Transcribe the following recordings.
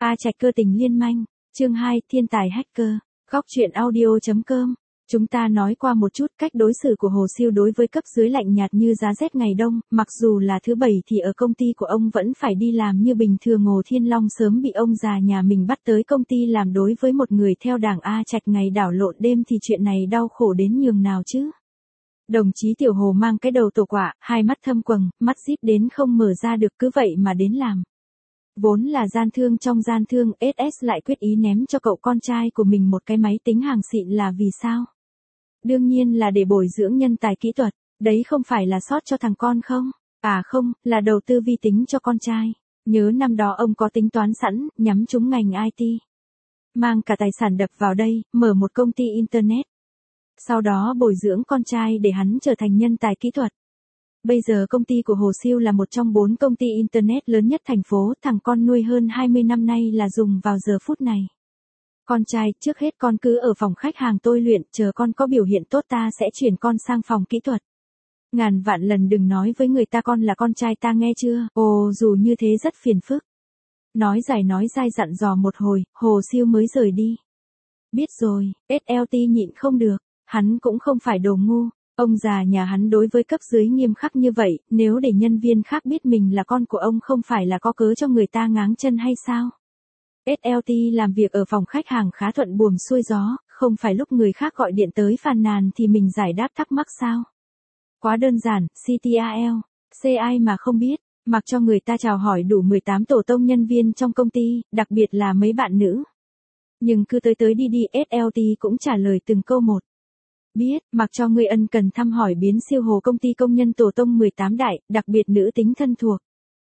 A Trạch cơ tình liên manh, chương 2, thiên tài hacker, góc truyện audio.com. Chúng ta nói qua một chút cách đối xử của Hồ Siêu đối với cấp dưới lạnh nhạt như giá rét ngày đông, mặc dù là thứ bảy thì ở công ty của ông vẫn phải đi làm như bình thường. Ngô Thiên Long sớm bị ông già nhà mình bắt tới công ty làm, đối với một người theo đảng A Trạch ngày đảo lộn đêm thì chuyện này đau khổ đến nhường nào chứ. Đồng chí Tiểu Hồ mang cái đầu tổ quả, hai mắt thâm quầng, mắt díp đến không mở ra được, cứ vậy mà đến làm. Vốn là gian thương trong gian thương, SS lại quyết ý ném cho cậu con trai của mình một cái máy tính hàng xịn là vì sao? Đương nhiên là để bồi dưỡng nhân tài kỹ thuật, đấy không phải là sót cho thằng con không? À không, là đầu tư vi tính cho con trai. Nhớ năm đó ông có tính toán sẵn, nhắm trúng ngành IT. Mang cả tài sản đập vào đây, mở một công ty Internet. Sau đó bồi dưỡng con trai để hắn trở thành nhân tài kỹ thuật. Bây giờ công ty của Hồ Siêu là một trong 4 công ty Internet lớn nhất thành phố, thằng con nuôi hơn 20 năm nay là dùng vào giờ phút này. Con trai, trước hết con cứ ở phòng khách hàng tôi luyện, chờ con có biểu hiện tốt ta sẽ chuyển con sang phòng kỹ thuật. Ngàn vạn lần đừng nói với người ta con là con trai ta nghe chưa, ồ dù như thế rất phiền phức. Nói dài dặn dò một hồi, Hồ Siêu mới rời đi. Biết rồi, SLT nhịn không được, hắn cũng không phải đồ ngu. Ông già nhà hắn đối với cấp dưới nghiêm khắc như vậy, nếu để nhân viên khác biết mình là con của ông không phải là có cớ cho người ta ngáng chân hay sao? SLT làm việc ở phòng khách hàng khá thuận buồm xuôi gió, không phải lúc người khác gọi điện tới phàn nàn thì mình giải đáp thắc mắc sao? Quá đơn giản, CTRL, CI mà không biết, mặc cho người ta chào hỏi đủ 18 tổ tông nhân viên trong công ty, đặc biệt là mấy bạn nữ. Nhưng cứ tới đi SLT cũng trả lời từng câu một. Biết, mặc cho người ân cần thăm hỏi biến siêu Hồ công ty công nhân tổ tông 18 đại, đặc biệt nữ tính thân thuộc.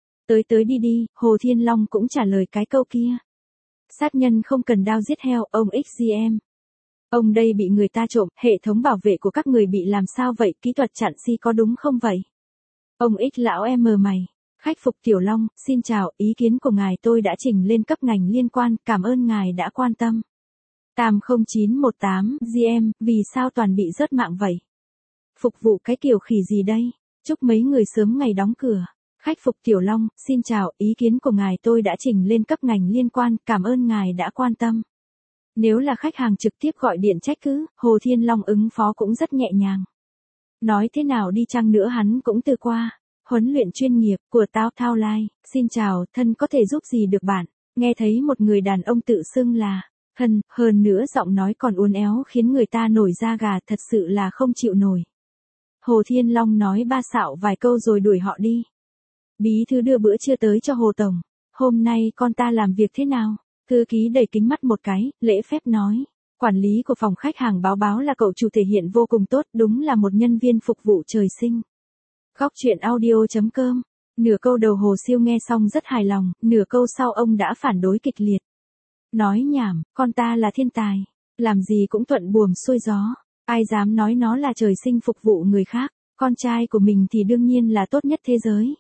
Tới đi, Hồ Thiên Long cũng trả lời cái câu kia. Sát nhân không cần đao giết heo, ông XGM. Ông đây bị người ta trộm, hệ thống bảo vệ của các người bị làm sao vậy, kỹ thuật chặn si có đúng không vậy? Ông X lão em mày. Khách phục Tiểu Long, xin chào, ý kiến của ngài tôi đã trình lên cấp ngành liên quan, cảm ơn ngài đã quan tâm. 80918, GM, vì sao toàn bị rớt mạng vậy? Phục vụ cái kiểu khỉ gì đây? Chúc mấy người sớm ngày đóng cửa. Khách phục Tiểu Long, xin chào, ý kiến của ngài tôi đã trình lên cấp ngành liên quan, cảm ơn ngài đã quan tâm. Nếu là khách hàng trực tiếp gọi điện trách cứ, Hồ Thiên Long ứng phó cũng rất nhẹ nhàng. Nói thế nào đi chăng nữa hắn cũng từ qua. Huấn luyện chuyên nghiệp của Tao Thao Lai, xin chào, thân có thể giúp gì được bạn? Nghe thấy một người đàn ông tự xưng là thân, hơn nữa giọng nói còn uốn éo khiến người ta nổi da gà, thật sự là không chịu nổi. Hồ Thiên Long nói ba xạo vài câu rồi đuổi họ đi. Bí thư đưa bữa trưa tới cho Hồ Tổng. Hôm nay con ta làm việc thế nào? Thư ký đẩy kính mắt một cái, lễ phép nói. Quản lý của phòng khách hàng báo là cậu chủ thể hiện vô cùng tốt, đúng là một nhân viên phục vụ trời sinh. Góc truyện audio.com. Nửa câu đầu Hồ Siêu nghe xong rất hài lòng, nửa câu sau ông đã phản đối kịch liệt. Nói nhảm, con ta là thiên tài, làm gì cũng thuận buồm xuôi gió, ai dám nói nó là trời sinh phục vụ người khác, con trai của mình thì đương nhiên là tốt nhất thế giới.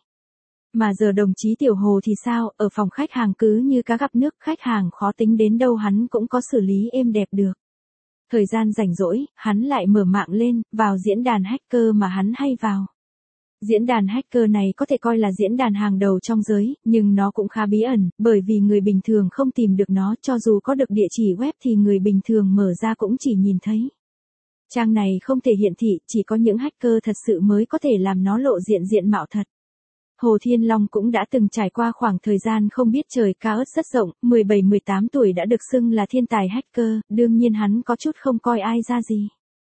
Mà giờ đồng chí Tiểu Hồ thì sao, ở phòng khách hàng cứ như cá gặp nước, khách hàng khó tính đến đâu hắn cũng có xử lý êm đẹp được. Thời gian rảnh rỗi, hắn lại mở mạng lên, vào diễn đàn hacker mà hắn hay vào. Diễn đàn hacker này có thể coi là diễn đàn hàng đầu trong giới, nhưng nó cũng khá bí ẩn, bởi vì người bình thường không tìm được nó, cho dù có được địa chỉ web thì người bình thường mở ra cũng chỉ nhìn thấy. Trang này không thể hiển thị, chỉ có những hacker thật sự mới có thể làm nó lộ diện mạo thật. Hồ Thiên Long cũng đã từng trải qua khoảng thời gian không biết trời cao ớt rất rộng, 17-18 tuổi đã được xưng là thiên tài hacker, đương nhiên hắn có chút không coi ai ra gì.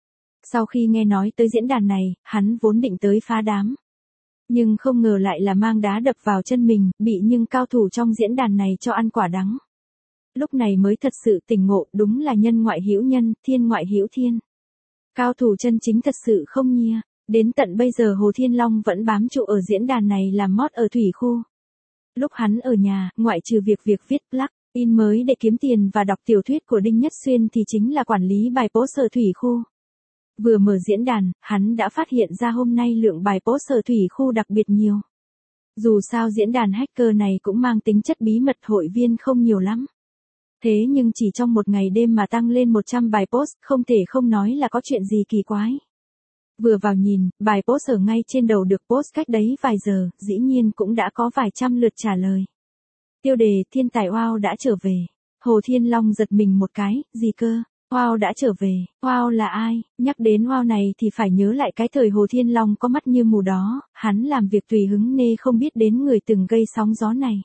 Sau khi nghe nói tới diễn đàn này, hắn vốn định tới phá đám. Nhưng không ngờ lại là mang đá đập vào chân mình, bị nhưng cao thủ trong diễn đàn này cho ăn quả đắng. Lúc này mới thật sự tỉnh ngộ, đúng là nhân ngoại hữu nhân, thiên ngoại hữu thiên. Cao thủ chân chính thật sự không nhia. Đến tận bây giờ Hồ Thiên Long vẫn bám trụ ở diễn đàn này làm mod ở thủy khu. Lúc hắn ở nhà, ngoại trừ việc viết plug-in mới để kiếm tiền và đọc tiểu thuyết của Đinh Nhất Xuyên thì chính là quản lý bài post ở thủy khu. Vừa mở diễn đàn, hắn đã phát hiện ra hôm nay lượng bài post ở thủy khu đặc biệt nhiều. Dù sao diễn đàn hacker này cũng mang tính chất bí mật, hội viên không nhiều lắm. Thế nhưng chỉ trong một ngày đêm mà tăng lên 100 bài post, không thể không nói là có chuyện gì kỳ quái. Vừa vào nhìn, bài post ở ngay trên đầu được post cách đấy vài giờ, dĩ nhiên cũng đã có vài trăm lượt trả lời. Tiêu đề thiên tài Wow đã trở về. Hồ Thiên Long giật mình một cái, gì cơ? Wow đã trở về, Wow là ai? Nhắc đến Wow này thì phải nhớ lại cái thời Hồ Thiên Long có mắt như mù đó, hắn làm việc tùy hứng nê không biết đến người từng gây sóng gió này.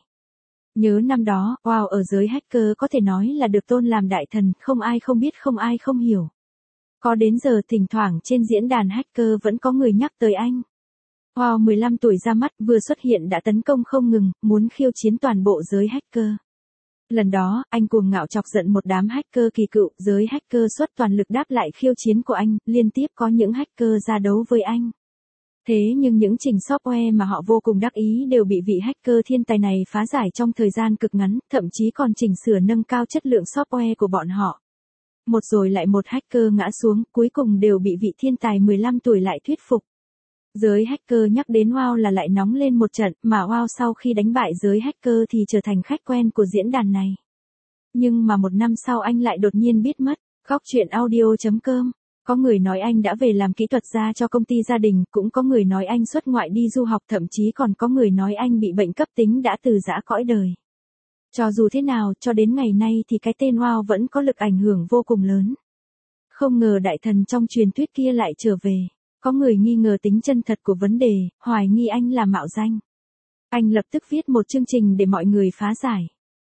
Nhớ năm đó, Wow ở giới hacker có thể nói là được tôn làm đại thần, không ai không biết không ai không hiểu. Có đến giờ thỉnh thoảng trên diễn đàn hacker vẫn có người nhắc tới anh. Wow 15 tuổi ra mắt vừa xuất hiện đã tấn công không ngừng, muốn khiêu chiến toàn bộ giới hacker. Lần đó, anh cuồng ngạo chọc giận một đám hacker kỳ cựu, giới hacker xuất toàn lực đáp lại khiêu chiến của anh, liên tiếp có những hacker ra đấu với anh. Thế nhưng những trình software mà họ vô cùng đắc ý đều bị vị hacker thiên tài này phá giải trong thời gian cực ngắn, thậm chí còn chỉnh sửa nâng cao chất lượng software của bọn họ. Một rồi lại một hacker ngã xuống, cuối cùng đều bị vị thiên tài 15 tuổi lại thuyết phục. Giới hacker nhắc đến Wow là lại nóng lên một trận, mà Wow sau khi đánh bại giới hacker thì trở thành khách quen của diễn đàn này. Nhưng mà một năm sau anh lại đột nhiên biết mất. Góc truyện audio.com. Có người nói anh đã về làm kỹ thuật gia cho công ty gia đình, cũng có người nói anh xuất ngoại đi du học, thậm chí còn có người nói anh bị bệnh cấp tính đã từ giã cõi đời. Cho dù thế nào, cho đến ngày nay thì cái tên Wow vẫn có lực ảnh hưởng vô cùng lớn. Không ngờ đại thần trong truyền thuyết kia lại trở về. Có người nghi ngờ tính chân thật của vấn đề, hoài nghi anh là mạo danh. Anh lập tức viết một chương trình để mọi người phá giải.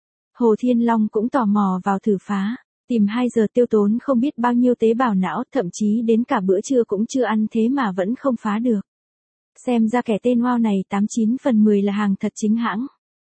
Hồ Thiên Long cũng tò mò vào thử phá, tìm 2 giờ tiêu tốn không biết bao nhiêu tế bào não, thậm chí đến cả bữa trưa cũng chưa ăn thế mà vẫn không phá được. Xem ra kẻ tên Wow này 89 phần 10 là hàng thật chính hãng.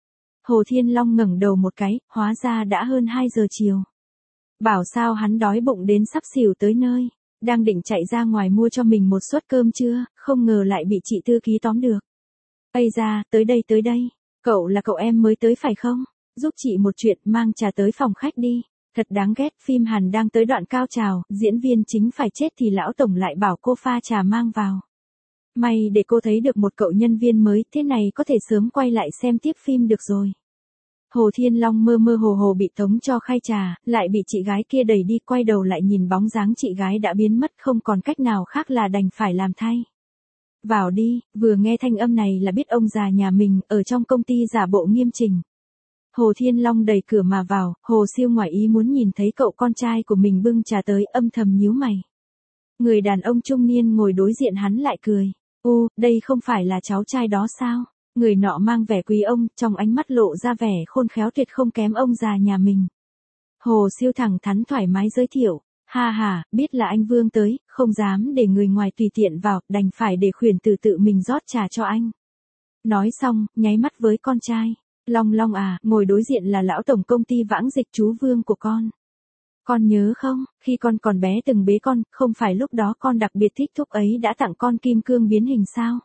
Hồ Thiên Long ngẩng đầu một cái, hóa ra đã hơn 2 giờ chiều. Bảo sao hắn đói bụng đến sắp xỉu tới nơi. Đang định chạy ra ngoài mua cho mình một suất cơm trưa, không ngờ lại bị chị thư ký tóm được. Ây da, tới đây. Cậu là cậu em mới tới phải không? Giúp chị một chuyện, mang trà tới phòng khách đi. Thật đáng ghét, phim Hàn đang tới đoạn cao trào, diễn viên chính phải chết thì lão tổng lại bảo cô pha trà mang vào. May để cô thấy được một cậu nhân viên mới, thế này có thể sớm quay lại xem tiếp phim được rồi. Hồ Thiên Long mơ mơ hồ hồ bị tống cho khay trà, lại bị chị gái kia đẩy đi, quay đầu lại nhìn bóng dáng chị gái đã biến mất, không còn cách nào khác là đành phải làm thay. Vào đi, vừa nghe thanh âm này là biết ông già nhà mình ở trong công ty giả bộ nghiêm chỉnh. Hồ Thiên Long đẩy cửa mà vào, Hồ Siêu ngoài ý muốn nhìn thấy cậu con trai của mình bưng trà tới, âm thầm nhíu mày. Người đàn ông trung niên ngồi đối diện hắn lại cười. Đây không phải là cháu trai đó sao? Người nọ mang vẻ quý ông, trong ánh mắt lộ ra vẻ khôn khéo tuyệt không kém ông già nhà mình. Hồ Siêu thẳng thắn thoải mái giới thiệu. Ha, biết là anh Vương tới, không dám để người ngoài tùy tiện vào, đành phải để khuyển tử tự mình rót trà cho anh. Nói xong, nháy mắt với con trai. Long à, ngồi đối diện là lão tổng công ty Vãng Dịch, chú Vương của con. Con nhớ không, khi con còn bé từng bế con, không phải lúc đó con đặc biệt thích thúc ấy đã tặng con kim cương biến hình sao?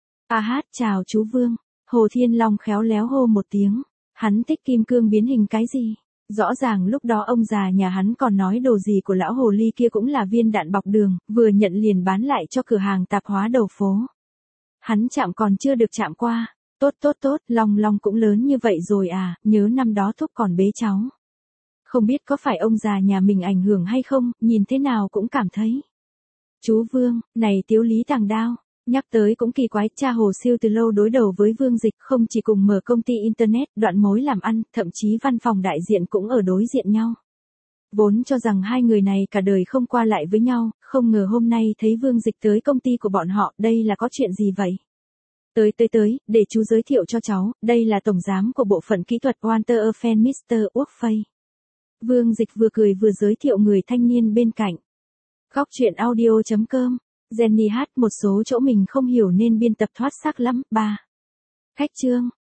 Chào chú Vương. Hồ Thiên Long khéo léo hô một tiếng. Hắn thích kim cương biến hình cái gì? Rõ ràng lúc đó ông già nhà hắn còn nói đồ gì của lão hồ ly kia cũng là viên đạn bọc đường, vừa nhận liền bán lại cho cửa hàng tạp hóa đầu phố. Hắn chạm còn chưa được chạm qua. Tốt, Long cũng lớn như vậy rồi à, nhớ năm đó thúc còn bế cháu. Không biết có phải ông già nhà mình ảnh hưởng hay không, nhìn thế nào cũng cảm thấy. Chú Vương, này tiếu lý tàng đao. Nhắc tới cũng kỳ quái, cha Hồ Siêu từ lâu đối đầu với Vương Dịch, không chỉ cùng mở công ty Internet, đoạn mối làm ăn, thậm chí văn phòng đại diện cũng ở đối diện nhau. Vốn cho rằng hai người này cả đời không qua lại với nhau, không ngờ hôm nay thấy Vương Dịch tới công ty của bọn họ, đây là có chuyện gì vậy? Tới, để chú giới thiệu cho cháu, đây là tổng giám của bộ phận kỹ thuật Walter Fan Mr. Workfay. Vương Dịch vừa cười vừa giới thiệu người thanh niên bên cạnh. Góc truyện audio.com. Jenny hát một số chỗ mình không hiểu nên biên tập thoát xác lắm. 3. Khách chương.